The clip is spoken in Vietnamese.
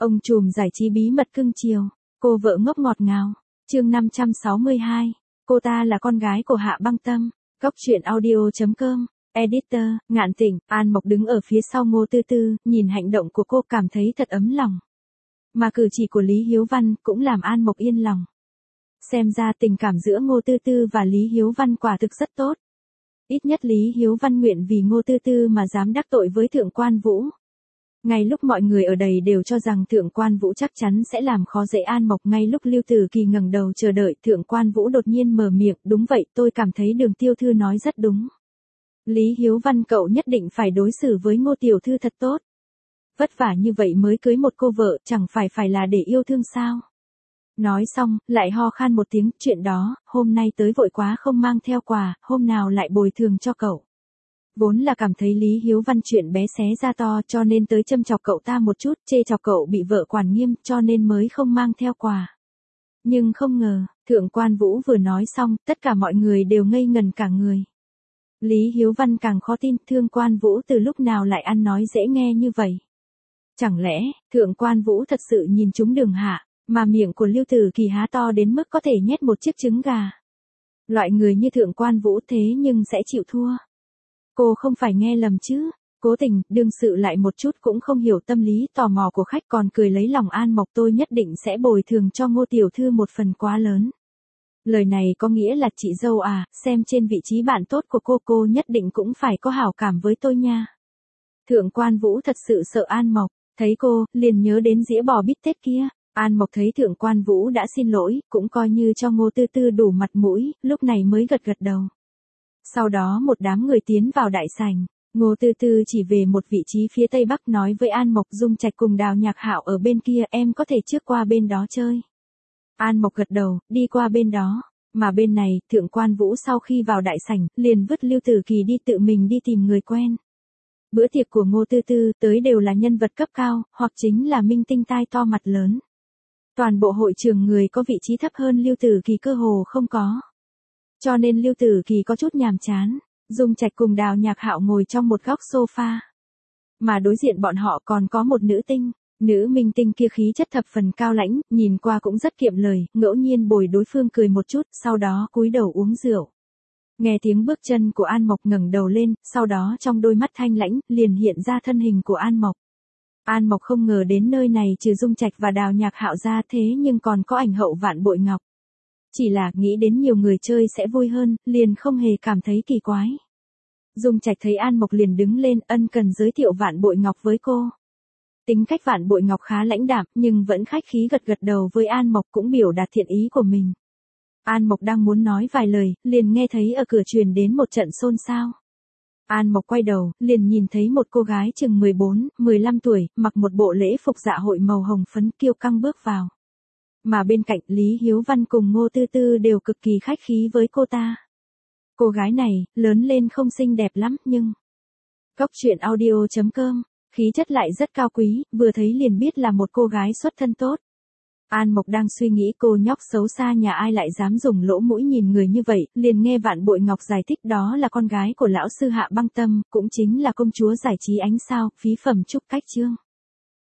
Ông trùm giải trí bí mật cưng chiều, cô vợ ngốc ngọt ngào. Chương 562. Cô ta là con gái của Hạ Băng Tâm. Góc truyện audio.com. Editor, Ngạn Tĩnh. An Mộc đứng ở phía sau Ngô Tư Tư, nhìn hành động của cô cảm thấy thật ấm lòng. Mà cử chỉ của Lý Hiếu Văn cũng làm An Mộc yên lòng. Xem ra tình cảm giữa Ngô Tư Tư và Lý Hiếu Văn quả thực rất tốt. Ít nhất Lý Hiếu Văn nguyện vì Ngô Tư Tư mà dám đắc tội với Thượng Quan Vũ. Ngay lúc mọi người ở đây đều cho rằng Thượng Quan Vũ chắc chắn sẽ làm khó dễ An Mộc, ngay lúc Lưu Tử Kỳ ngẩng đầu chờ đợi, Thượng Quan Vũ đột nhiên mở miệng, đúng vậy, tôi cảm thấy Đường tiểu thư nói rất đúng. Lý Hiếu Văn, cậu nhất định phải đối xử với Ngô tiểu thư thật tốt. Vất vả như vậy mới cưới một cô vợ, chẳng phải là để yêu thương sao? Nói xong, lại ho khan một tiếng, chuyện đó, hôm nay tới vội quá không mang theo quà, hôm nào lại bồi thường cho cậu. Vốn là cảm thấy Lý Hiếu Văn chuyện bé xé ra to cho nên tới châm chọc cậu ta một chút, chê chọc cậu bị vợ quản nghiêm cho nên mới không mang theo quà. Nhưng không ngờ, Thượng Quan Vũ vừa nói xong, tất cả mọi người đều ngây ngần cả người. Lý Hiếu Văn càng khó tin, Thượng Quan Vũ từ lúc nào lại ăn nói dễ nghe như vậy. Chẳng lẽ, Thượng Quan Vũ thật sự nhìn trúng Đường Hạ, mà miệng của Lưu Tử Kỳ há to đến mức có thể nhét một chiếc trứng gà. Loại người như Thượng Quan Vũ thế nhưng sẽ chịu thua. Cô không phải nghe lầm chứ? Cố tình, đương sự lại một chút cũng không hiểu tâm lý tò mò của khách, còn cười lấy lòng An Mộc, tôi nhất định sẽ bồi thường cho Ngô tiểu thư một phần quá lớn. Lời này có nghĩa là chị dâu à, xem trên vị trí bạn tốt của cô nhất định cũng phải có hảo cảm với tôi nha. Thượng Quan Vũ thật sự sợ An Mộc, thấy cô, liền nhớ đến dĩa bò bít tết kia. An Mộc thấy Thượng Quan Vũ đã xin lỗi, cũng coi như cho Ngô Tư Tư đủ mặt mũi, lúc này mới gật đầu. Sau đó một đám người tiến vào đại sảnh, Ngô Tư Tư chỉ về một vị trí phía tây bắc nói với An Mộc, Dung Trạch cùng Đào Nhạc Hạo ở bên kia, em có thể trước qua bên đó chơi. An Mộc gật đầu, đi qua bên đó, mà bên này, Thượng Quan Vũ sau khi vào đại sảnh, liền vứt Lưu Tử Kỳ đi tự mình đi tìm người quen. Bữa tiệc của Ngô Tư Tư tới đều là nhân vật cấp cao, hoặc chính là minh tinh tai to mặt lớn. Toàn bộ hội trường người có vị trí thấp hơn Lưu Tử Kỳ cơ hồ không có. Cho nên Lưu Tử Kỳ có chút nhàm chán, Dung Trạch cùng Đào Nhạc Hạo ngồi trong một góc sofa. Mà đối diện bọn họ còn có một nữ tinh, nữ minh tinh kia khí chất thập phần cao lãnh, nhìn qua cũng rất kiệm lời, ngẫu nhiên bồi đối phương cười một chút, sau đó cúi đầu uống rượu. Nghe tiếng bước chân của An Mộc ngẩng đầu lên, sau đó trong đôi mắt thanh lãnh, liền hiện ra thân hình của An Mộc. An Mộc không ngờ đến nơi này trừ Dung Trạch và Đào Nhạc Hạo ra thế nhưng còn có Ảnh Hậu Vạn Bội Ngọc. Chỉ là nghĩ đến nhiều người chơi sẽ vui hơn, liền không hề cảm thấy kỳ quái. Dung Trạch thấy An Mộc liền đứng lên, ân cần giới thiệu Vạn Bội Ngọc với cô. Tính cách Vạn Bội Ngọc khá lãnh đạm, nhưng vẫn khách khí gật đầu với An Mộc, cũng biểu đạt thiện ý của mình. An Mộc đang muốn nói vài lời, liền nghe thấy ở cửa truyền đến một trận xôn xao. An Mộc quay đầu, liền nhìn thấy một cô gái chừng 14, 15 tuổi, mặc một bộ lễ phục dạ hội màu hồng phấn, kiêu căng bước vào. Mà bên cạnh Lý Hiếu Văn cùng Ngô Tư Tư đều cực kỳ khách khí với cô ta. Cô gái này, lớn lên không xinh đẹp lắm nhưng... Góc truyện audio.com, khí chất lại rất cao quý, vừa thấy liền biết là một cô gái xuất thân tốt. An Mộc đang suy nghĩ cô nhóc xấu xa nhà ai lại dám dùng lỗ mũi nhìn người như vậy, liền nghe Vạn Bội Ngọc giải thích đó là con gái của lão sư Hạ Băng Tâm, cũng chính là công chúa giải trí ánh sao, Phí Phẩm Trúc Cách Trương.